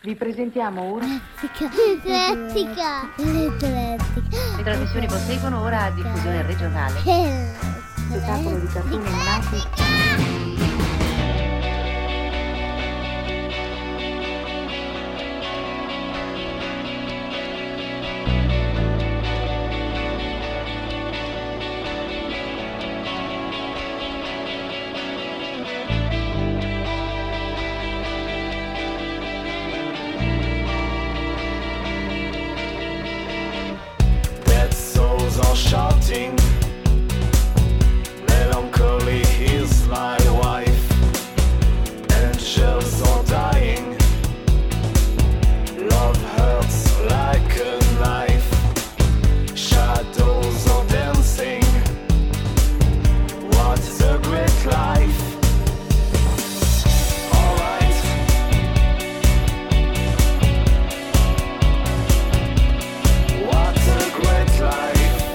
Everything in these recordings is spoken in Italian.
Vi presentiamo ora Eclettica. le trasmissioni proseguono ora a diffusione regionale. Spettacolo di cartoni animati. Are shouting, melancholy is my wife, angels are dying, love hurts like a knife, shadows are dancing, what is a great life? Alright, what a great life.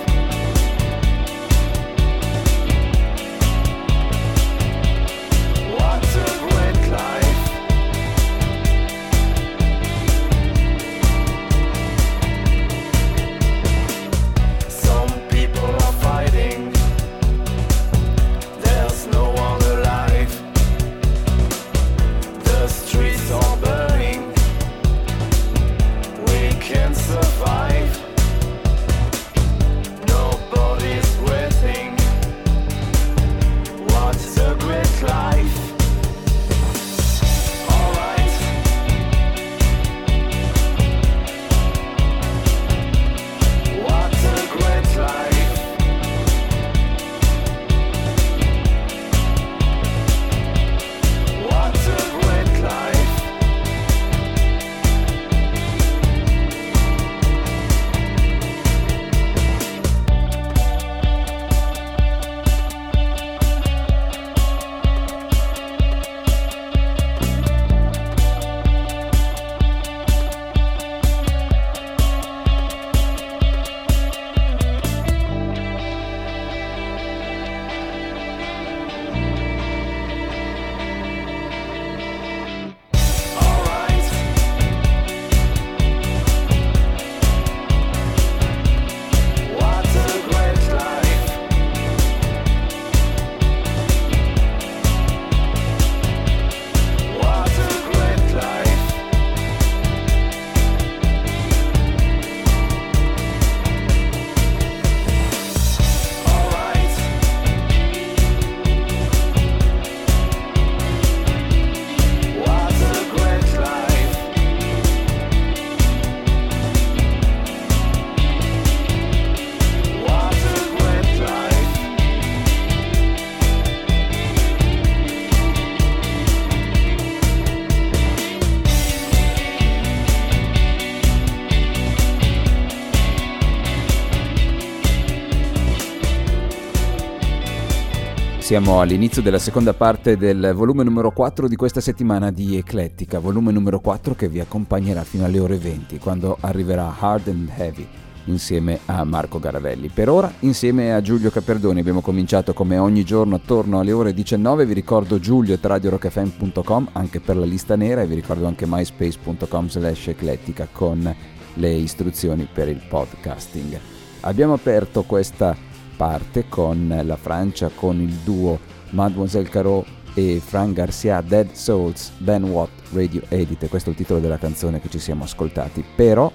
Siamo all'inizio della seconda parte del volume numero 4 di questa settimana di Eclettica, volume numero 4 che vi accompagnerà fino alle ore 20, quando arriverà Hard and Heavy insieme a Marco Garavelli. Per ora, insieme a Giulio Caperdoni, abbiamo cominciato come ogni giorno attorno alle ore 19. Vi ricordo giulio@radiorockfm.com anche per la lista nera, e vi ricordo anche myspace.com/eclettica con le istruzioni per il podcasting. Abbiamo aperto questa parte con la Francia, con il duo Mademoiselle Caro e Frank Garcia, Dead Souls, Ben Watt, Radio Edit. Questo è il titolo della canzone che ci siamo ascoltati. Però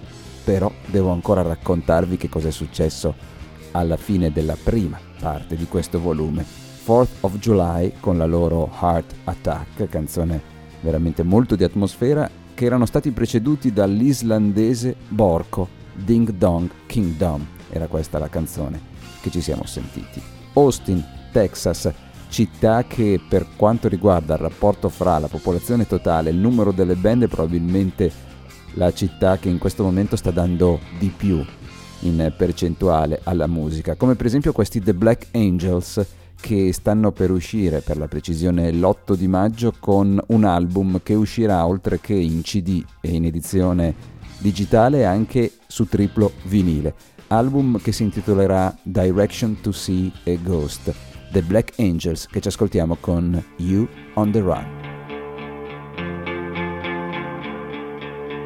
devo ancora raccontarvi che cosa è successo alla fine della prima parte di questo volume. 4th of July con la loro Heart Attack, canzone veramente molto di atmosfera, che erano stati preceduti dall'islandese Borco, Ding Dong Kingdom. Era questa la canzone che ci siamo sentiti. Austin, Texas, città che per quanto riguarda il rapporto fra la popolazione totale e il numero delle band è probabilmente la città che in questo momento sta dando di più in percentuale alla musica, come per esempio questi The Black Angels, che stanno per uscire, per la precisione l'8 di maggio, con un album che uscirà oltre che in CD e in edizione digitale anche su triplo vinile. Album che si intitolerà Direction to See a Ghost. The Black Angels, che ci ascoltiamo con You on the Run.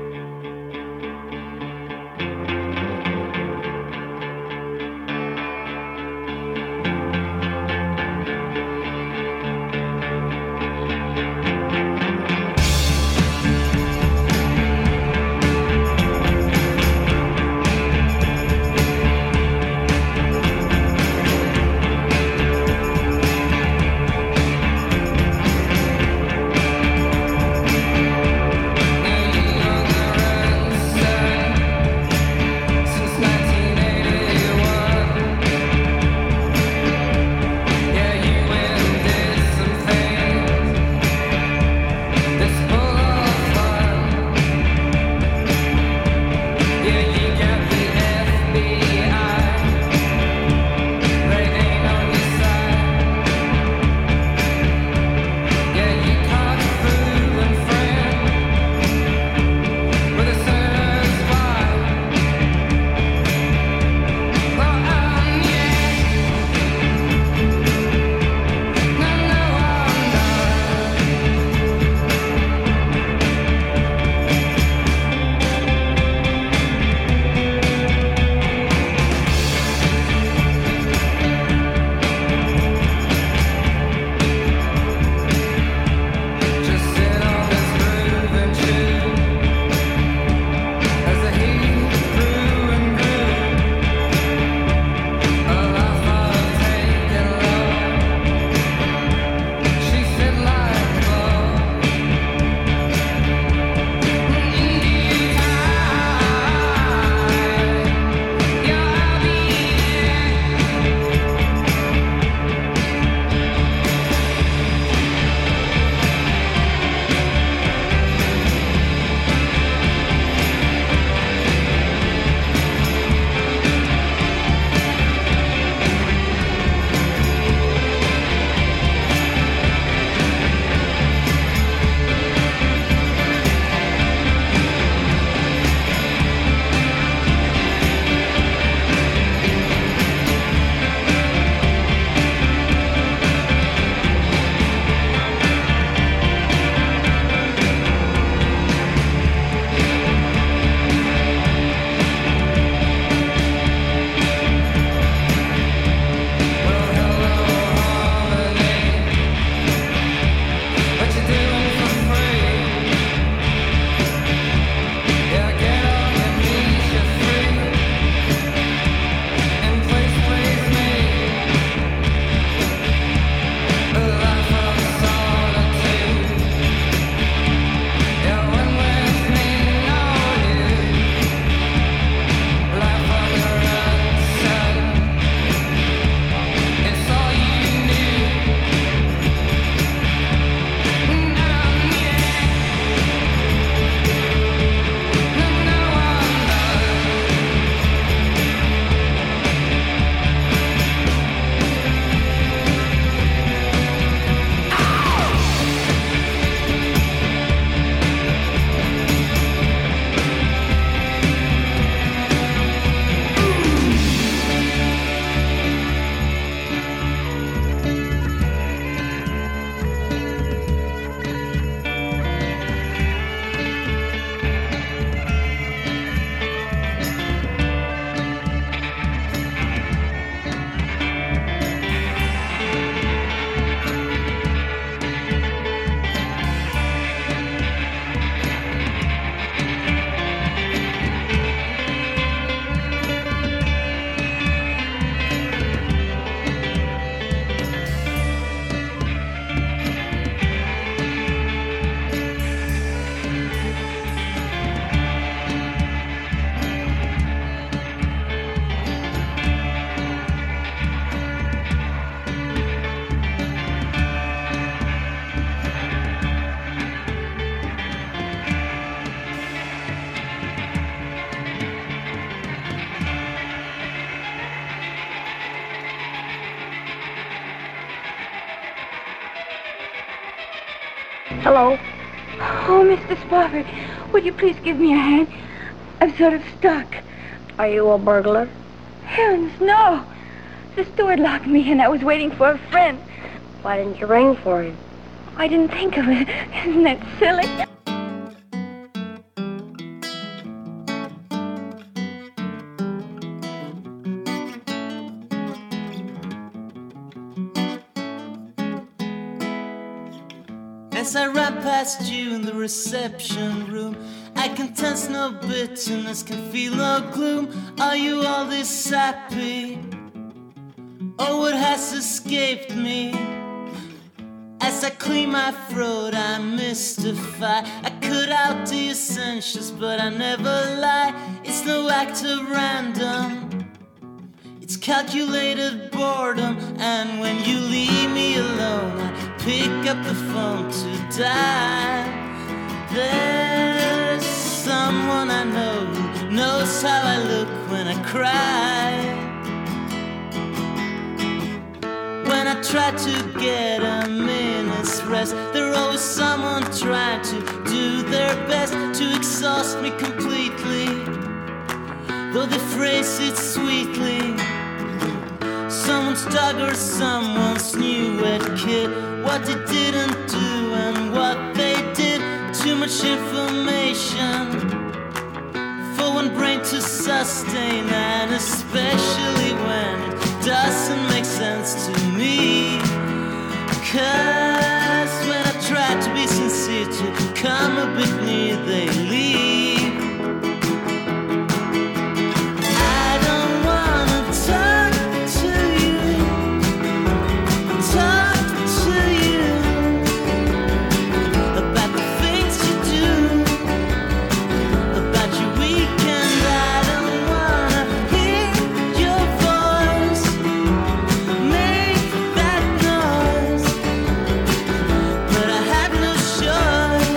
Hello. Oh, Mr. Spofford, would you please give me a hand? I'm sort of stuck. Are you a burglar? Heavens, no. The steward locked me in. I was waiting for a friend. Why didn't you ring for him? I didn't think of it. Isn't that silly? As I run past you in the reception room, I can sense no bitterness, can feel no gloom. Are you all this happy? Or what has escaped me? As I clear my throat, I mystify. I cut out the essentials, but I never lie. It's no act of random, it's calculated boredom. And when you leave me alone, I pick up the phone to die. There's someone I know who knows how I look when I cry. When I try to get a minute's rest, there's always someone trying to do their best to exhaust me completely, though they phrase it sweetly. Someone's dog or someone's new wet kid, what they didn't do and what they did. Too much information for one brain to sustain, and especially when it doesn't make sense to me. 'Cause when I try to be sincere, to come a bit near, they leave. I don't wanna talk to you, talk to you about the things you do, about your weekend. I don't wanna hear your voice make that noise, but I have no choice.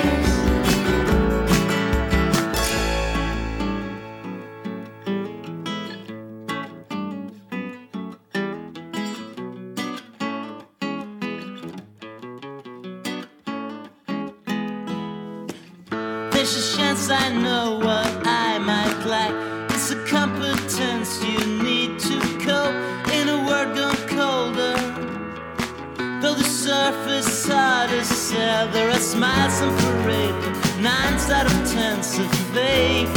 There's a chance I know what I might lack. It's a competence you need to cope in a world gone colder. Though the surface hard as hell, there are smiles and parade, 9 out of 10's of fake.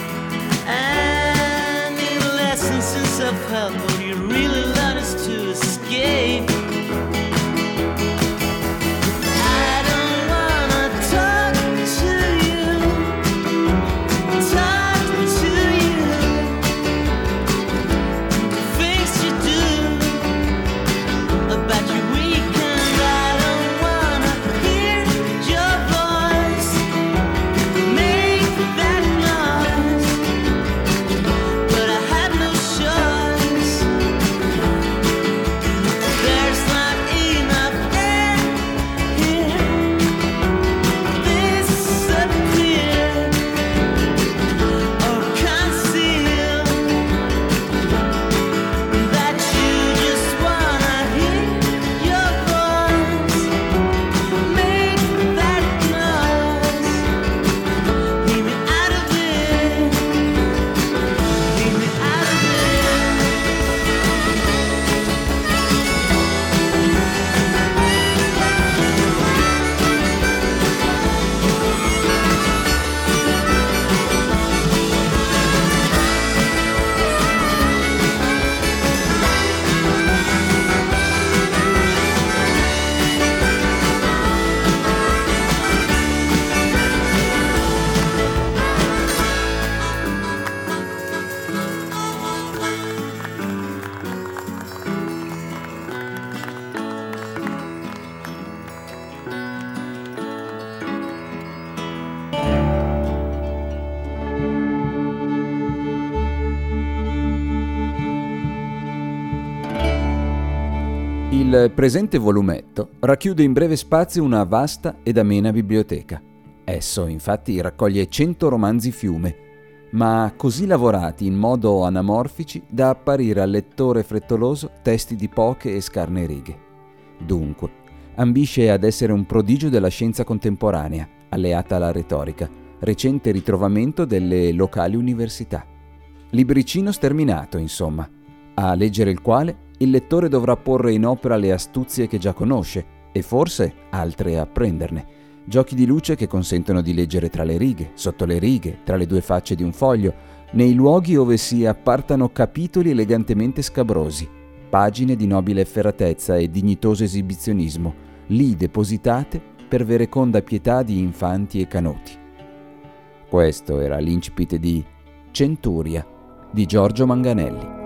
Any lessons in self-help, what you really learn is to escape. I don't wanna talk to you, talk to you, the things you do, about your weekend. I don't wanna hear your voice make that noise, but I have no choice. There's not enough air here, disappear or conceal that you just wanna hear your voice make that noise. Leave me out of it, leave me out of it. Il presente volumetto racchiude in breve spazio una vasta ed amena biblioteca. Esso, infatti, raccoglie 100 romanzi fiume, ma così lavorati in modo anamorfici da apparire al lettore frettoloso testi di poche e scarne righe. Dunque, ambisce ad essere un prodigio della scienza contemporanea, alleata alla retorica, recente ritrovamento delle locali università. Libricino sterminato, insomma, a leggere il quale il lettore dovrà porre in opera le astuzie che già conosce e forse altre apprenderne. Giochi di luce che consentono di leggere tra le righe, sotto le righe, tra le due facce di un foglio, nei luoghi ove si appartano capitoli elegantemente scabrosi, pagine di nobile efferatezza e dignitoso esibizionismo, lì depositate per vereconda pietà di infanti e canoti. Questo era l'incipit di Centuria di Giorgio Manganelli.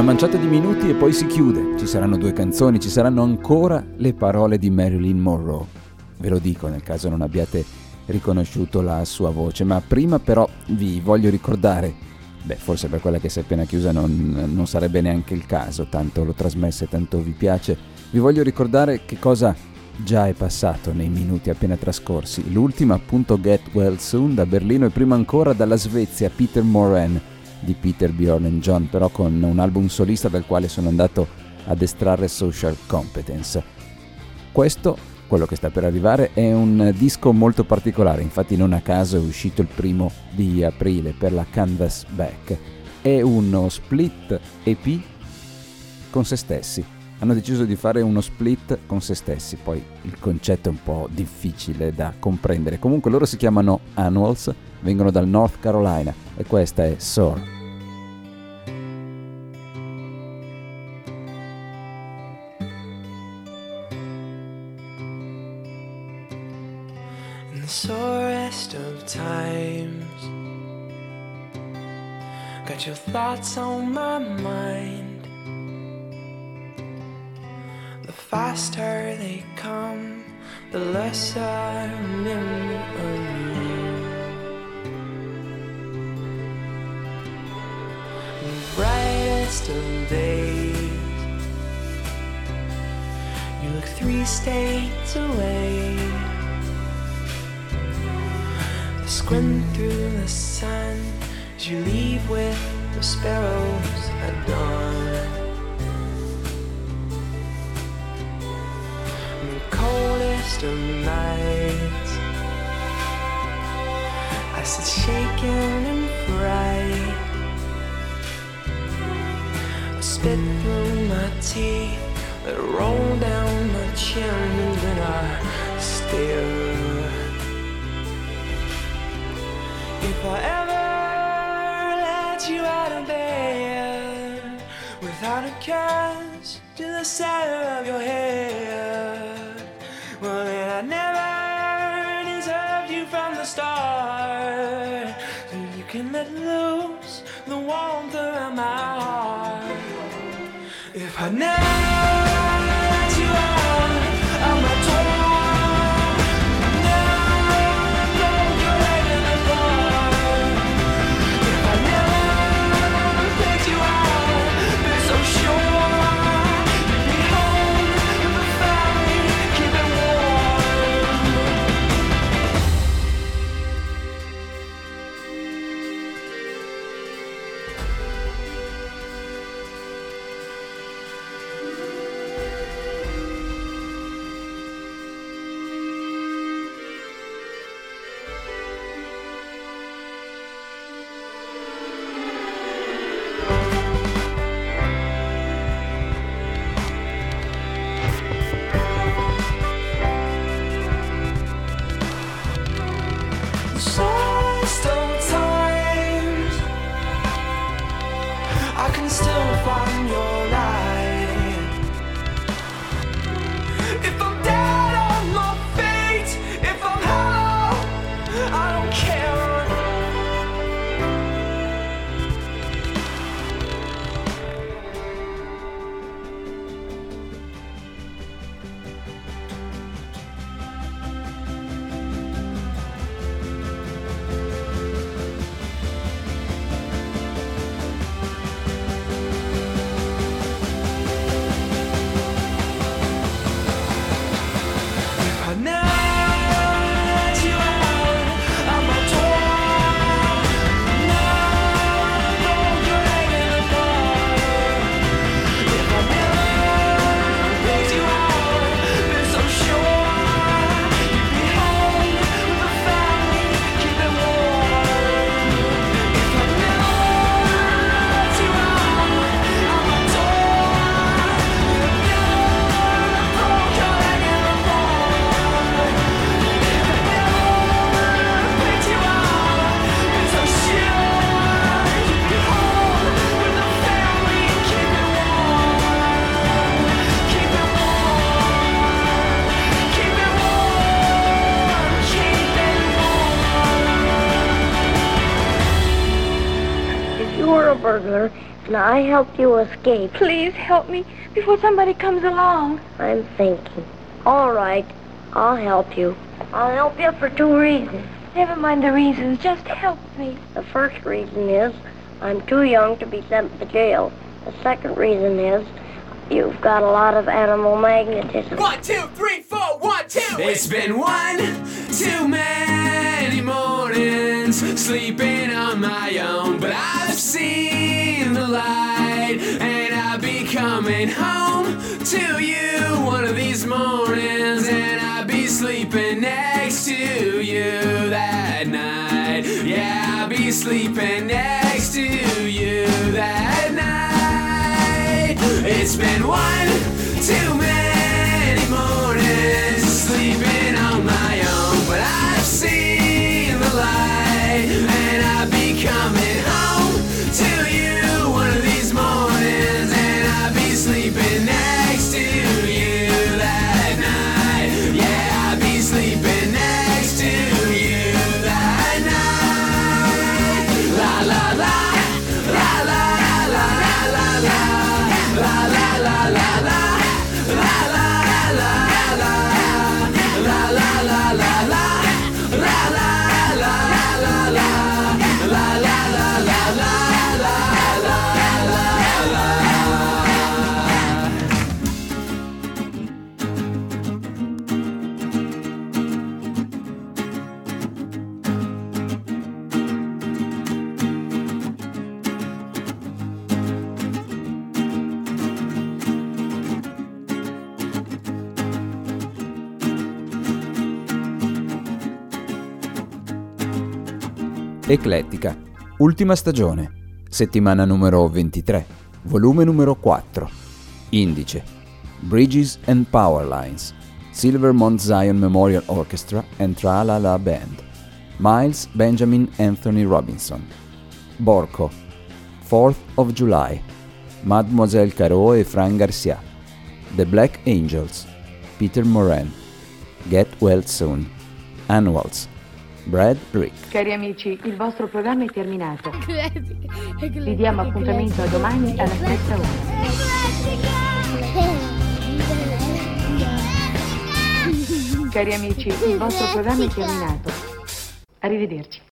manciata di minuti e poi si chiude. Ci saranno 2 canzoni, ci saranno ancora le parole di Marilyn Monroe. Ve lo dico nel caso non abbiate riconosciuto la sua voce, ma prima però vi voglio ricordare, forse per quella che si è appena chiusa non sarebbe neanche il caso, tanto l'ho trasmessa e tanto vi piace, vi voglio ricordare che cosa già è passato nei minuti appena trascorsi. L'ultima appunto Get Well Soon da Berlino e prima ancora dalla Svezia Peter Moran di Peter, Bjorn and John, però con un album solista dal quale sono andato ad estrarre Social Competence. Questo, quello che sta per arrivare, è un disco molto particolare, infatti non a caso è uscito il 1 di aprile per la Canvas Back. È uno split EP con se stessi. Hanno deciso di fare uno split con se stessi, poi il concetto è un po' difficile da comprendere. Comunque loro si chiamano Annuals, vengono dal North Carolina e questa è Soar. In the sorest of times, got your thoughts on my mind. The faster they come, the less I remember of you. The brightest of days, you look 3 states away. I squint through the sun as you leave with the sparrows at dawn. Coldest of nights, I sit shaken and fright. I spit through my teeth that roll down my chin, and then I stare. If I ever let you out of bed without a kiss to the center of your head, well then I never deserved you from the start. So you can let loose the warmth around my heart. If I never let you out of my door, burglar Can I help you escape? Please help me before somebody comes along. I'm thinking. All right, I'll help you. I'll help you for 2 reasons. Never mind the reasons, just help me. The first reason is I'm too young to be sent to jail. The second reason is you've got a lot of animal magnetism. 1, 2, 3, 4, 1, 2. It's been one too many mornings sleeping on my own, but I've seen the light and I'll be coming home to you one of these mornings, and I'll be sleeping next to you that night. Yeah, I'll be sleeping next to you that night. It's been one too many mornings sleeping on my own, but I've seen the light and I'll be coming home to you one of these mornings, and I'll be sleeping next to you that night. Yeah, I'll be sleeping next to you that night. La la la, la la la la la, la la la la la, la la la la, la la la la la, la la la la la, la la la la la, la la la. Eclettica, ultima stagione, settimana numero 23, volume numero 4, indice, Bridges and Power Lines, Silver Mount Zion Memorial Orchestra and Tra La La Band, Miles Benjamin Anthony Robinson, Borco, 4th of July, Mademoiselle Caro e Fran Garcia, The Black Angels, Peter Moran, Get Well Soon, Annuals, Brad Rick. Cari amici, il vostro programma è terminato. Vi diamo appuntamento a domani alla stessa ora. Cari amici, il vostro programma è terminato. Arrivederci.